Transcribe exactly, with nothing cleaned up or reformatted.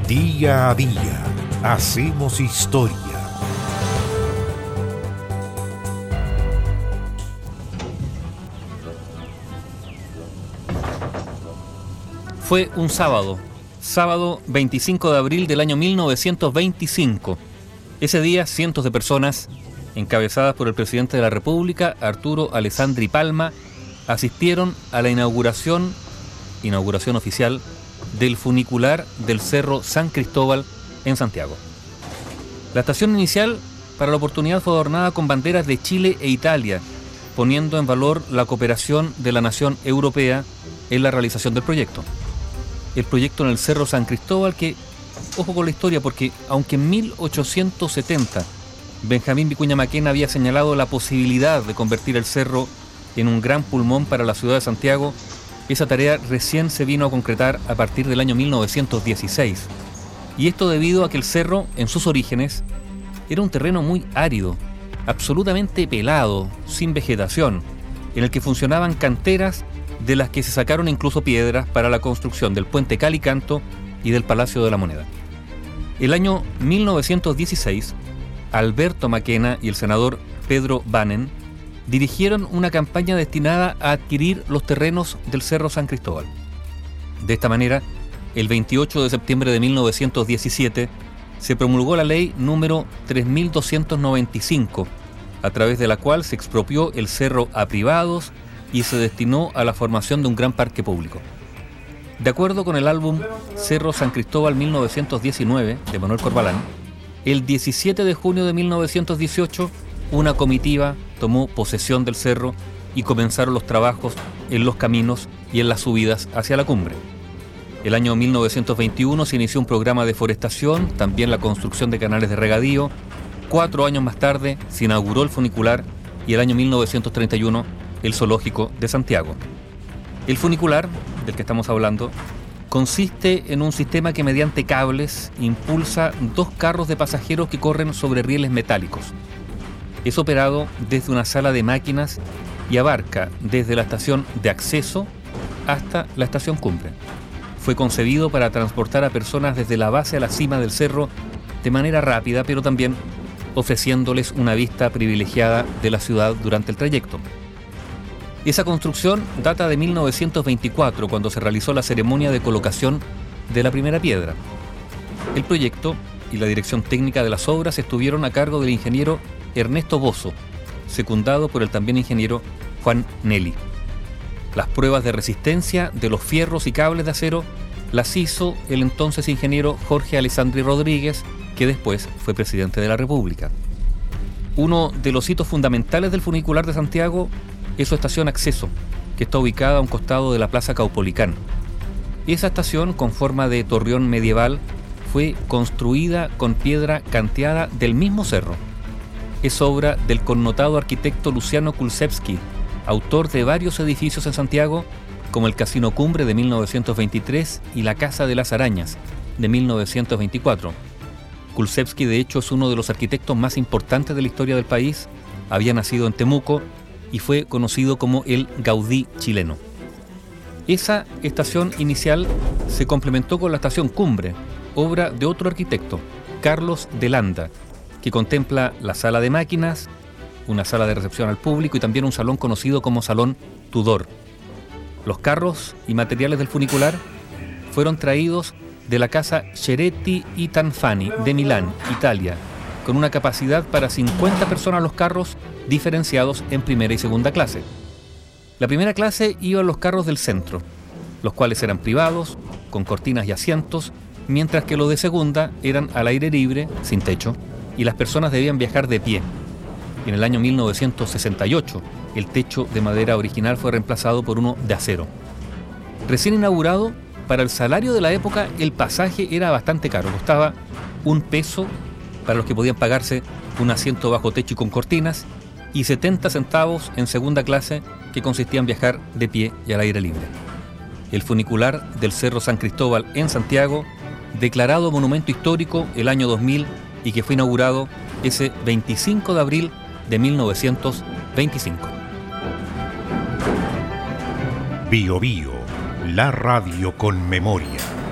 Día a día hacemos historia. Fue un sábado, sábado veinticinco de abril del año mil novecientos veinticinco. Ese día, cientos de personas, encabezadas por el presidente de la República, Arturo Alessandri Palma, asistieron a la inauguración, inauguración oficial, del funicular del Cerro San Cristóbal en Santiago. La estación inicial, para la oportunidad, fue adornada con banderas de Chile e Italia, poniendo en valor la cooperación de la nación europea en la realización del proyecto. El proyecto en el Cerro San Cristóbal que, ojo con la historia, porque aunque en mil ochocientos setenta Benjamín Vicuña Mackenna había señalado la posibilidad de convertir el cerro en un gran pulmón para la ciudad de Santiago, esa tarea recién se vino a concretar a partir del año mil novecientos dieciséis. Y esto debido a que el cerro, en sus orígenes, era un terreno muy árido, absolutamente pelado, sin vegetación, en el que funcionaban canteras de las que se sacaron incluso piedras para la construcción del puente Calicanto y del Palacio de la Moneda. El año mil novecientos dieciséis, Alberto Mackenna y el senador Pedro Banen dirigieron una campaña destinada a adquirir los terrenos del Cerro San Cristóbal. De esta manera, el veintiocho de septiembre de mil novecientos diecisiete se promulgó la ley número tres mil doscientos noventa y cinco, a través de la cual se expropió el cerro a privados y se destinó a la formación de un gran parque público. De acuerdo con el álbum Cerro San Cristóbal mil novecientos diecinueve de Manuel Corbalán, el diecisiete de junio de mil novecientos dieciocho una comitiva tomó posesión del cerro y comenzaron los trabajos en los caminos y en las subidas hacia la cumbre. El año mil novecientos veintiuno se inició un programa de forestación, también la construcción de canales de regadío. Cuatro años más tarde se inauguró el funicular y el año mil novecientos treinta y uno el zoológico de Santiago. El funicular, del que estamos hablando, consiste en un sistema que mediante cables impulsa dos carros de pasajeros que corren sobre rieles metálicos. Es operado desde una sala de máquinas y abarca desde la estación de acceso hasta la estación cumbre. Fue concebido para transportar a personas desde la base a la cima del cerro de manera rápida, pero también ofreciéndoles una vista privilegiada de la ciudad durante el trayecto. Esa construcción data de mil novecientos veinticuatro, cuando se realizó la ceremonia de colocación de la primera piedra. El proyecto y la dirección técnica de las obras estuvieron a cargo del ingeniero Ernesto Bozo, secundado por el también ingeniero Juan Nelly. Las pruebas de resistencia de los fierros y cables de acero las hizo el entonces ingeniero Jorge Alessandri Rodríguez, que después fue presidente de la República. Uno de los hitos fundamentales del funicular de Santiago es su estación acceso, que está ubicada a un costado de la Plaza Caupolicán. Esa estación, con forma de torreón medieval, fue construida con piedra canteada del mismo cerro. Es obra del connotado arquitecto Luciano Kulczewski, autor de varios edificios en Santiago, como el Casino Cumbre de mil novecientos veintitrés y la Casa de las Arañas de mil novecientos veinticuatro. Kulczewski, de hecho, es uno de los arquitectos más importantes de la historia del país. Había nacido en Temuco y fue conocido como el Gaudí chileno. Esa estación inicial se complementó con la estación Cumbre, obra de otro arquitecto, Carlos de Landa, que contempla la sala de máquinas, una sala de recepción al público y también un salón conocido como Salón Tudor. Los carros y materiales del funicular fueron traídos de la casa Cheretti y Tanfani de Milán, Italia, con una capacidad para cincuenta personas los carros, diferenciados en primera y segunda clase. La primera clase iban los carros del centro, los cuales eran privados, con cortinas y asientos, mientras que los de segunda eran al aire libre, sin techo, y las personas debían viajar de pie. En el año mil novecientos sesenta y ocho, el techo de madera original fue reemplazado por uno de acero. Recién inaugurado, para el salario de la época, el pasaje era bastante caro. Costaba un peso para los que podían pagarse un asiento bajo techo y con cortinas, y setenta centavos en segunda clase, que consistía en viajar de pie y al aire libre. El funicular del Cerro San Cristóbal en Santiago, declarado monumento histórico el año dos mil y que fue inaugurado ese veinticinco de abril de mil novecientos veinticinco. Bio Bio, la radio con memoria.